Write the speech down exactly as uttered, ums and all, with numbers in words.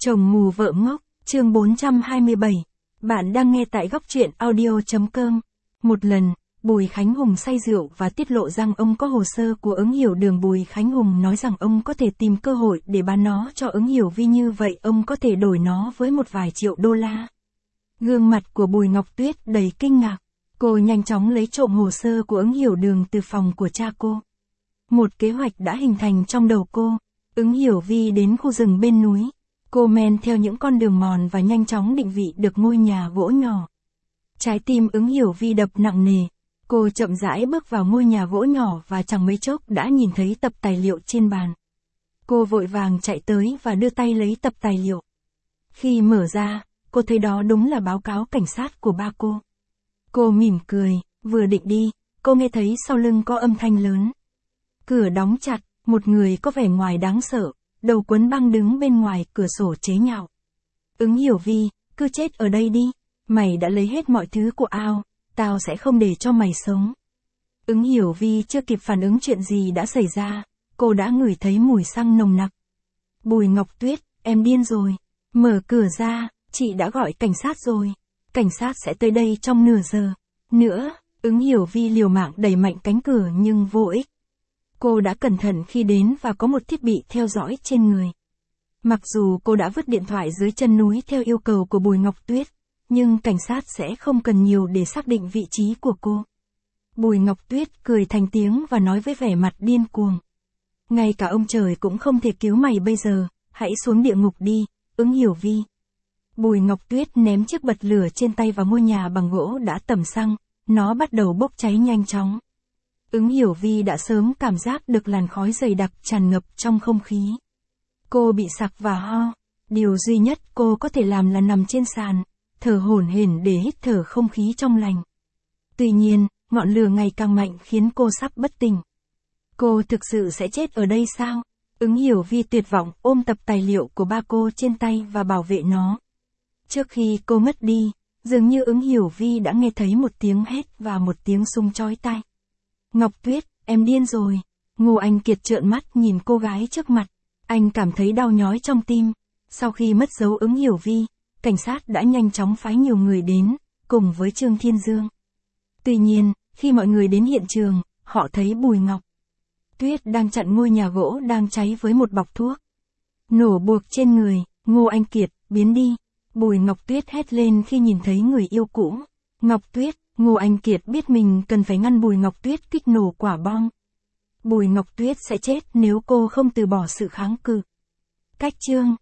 Chồng mù vợ ngốc, chương bốn trăm hai mươi bảy. Bạn đang nghe tại góc truyện audio.com. Một lần, Bùi Khánh Hùng say rượu và tiết lộ rằng ông có hồ sơ của Ứng Hiểu Đường. Bùi Khánh Hùng nói rằng ông có thể tìm cơ hội để bán nó cho Ứng Hiểu Vi, như vậy ông có thể đổi nó với một vài triệu đô la. Gương mặt của Bùi Ngọc Tuyết đầy kinh ngạc. Cô nhanh chóng lấy trộm hồ sơ của Ứng Hiểu Đường từ phòng của cha cô. Một kế hoạch đã hình thành trong đầu cô. Ứng Hiểu Vi đến khu rừng bên núi. Cô men theo những con đường mòn và nhanh chóng định vị được ngôi nhà gỗ nhỏ. Trái tim Ứng Hiểu Vi đập nặng nề. Cô chậm rãi bước vào ngôi nhà gỗ nhỏ và chẳng mấy chốc đã nhìn thấy tập tài liệu trên bàn. Cô vội vàng chạy tới và đưa tay lấy tập tài liệu. Khi mở ra, cô thấy đó đúng là báo cáo cảnh sát của ba cô. Cô mỉm cười, vừa định đi, cô nghe thấy sau lưng có âm thanh lớn. Cửa đóng chặt, một người có vẻ ngoài đáng sợ, đầu quấn băng đứng bên ngoài cửa sổ chế nhạo. Ứng Hiểu Vi, cứ chết ở đây đi, mày đã lấy hết mọi thứ của ao, tao sẽ không để cho mày sống. Ứng Hiểu Vi chưa kịp phản ứng chuyện gì đã xảy ra, cô đã ngửi thấy mùi xăng nồng nặc. Bùi Ngọc Tuyết, em điên rồi, mở cửa ra, chị đã gọi cảnh sát rồi, cảnh sát sẽ tới đây trong nửa giờ. Nữa, Ứng Hiểu Vi liều mạng đẩy mạnh cánh cửa nhưng vô ích. Cô đã cẩn thận khi đến và có một thiết bị theo dõi trên người. Mặc dù cô đã vứt điện thoại dưới chân núi theo yêu cầu của Bùi Ngọc Tuyết, nhưng cảnh sát sẽ không cần nhiều để xác định vị trí của cô. Bùi Ngọc Tuyết cười thành tiếng và nói với vẻ mặt điên cuồng. Ngay cả ông trời cũng không thể cứu mày bây giờ, hãy xuống địa ngục đi, Ứng Hiểu Vi. Bùi Ngọc Tuyết ném chiếc bật lửa trên tay vào ngôi nhà bằng gỗ đã tẩm xăng, nó bắt đầu bốc cháy nhanh chóng. Ứng Hiểu Vi đã sớm cảm giác được làn khói dày đặc tràn ngập trong không khí. Cô bị sặc và ho, điều duy nhất cô có thể làm là nằm trên sàn, thở hổn hển để hít thở không khí trong lành. Tuy nhiên, ngọn lửa ngày càng mạnh khiến cô sắp bất tỉnh. Cô thực sự sẽ chết ở đây sao? Ứng Hiểu Vi tuyệt vọng ôm tập tài liệu của ba cô trên tay và bảo vệ nó. Trước khi cô mất đi, dường như Ứng Hiểu Vi đã nghe thấy một tiếng hét và một tiếng sung chói tai. Ngọc Tuyết, em điên rồi. Ngô Anh Kiệt trợn mắt nhìn cô gái trước mặt. Anh cảm thấy đau nhói trong tim. Sau khi mất dấu Ứng Hiểu Vi, cảnh sát đã nhanh chóng phái nhiều người đến, cùng với Trương Thiên Dương. Tuy nhiên, khi mọi người đến hiện trường, họ thấy Bùi Ngọc Tuyết đang chặn ngôi nhà gỗ đang cháy với một bọc thuốc. Nổ buộc trên người, Ngô Anh Kiệt, biến đi. Bùi Ngọc Tuyết hét lên khi nhìn thấy người yêu cũ. Ngọc Tuyết, Ngô Anh Kiệt biết mình cần phải ngăn Bùi Ngọc Tuyết kích nổ quả bom. Bùi Ngọc Tuyết sẽ chết nếu cô không từ bỏ sự kháng cự. Cách chương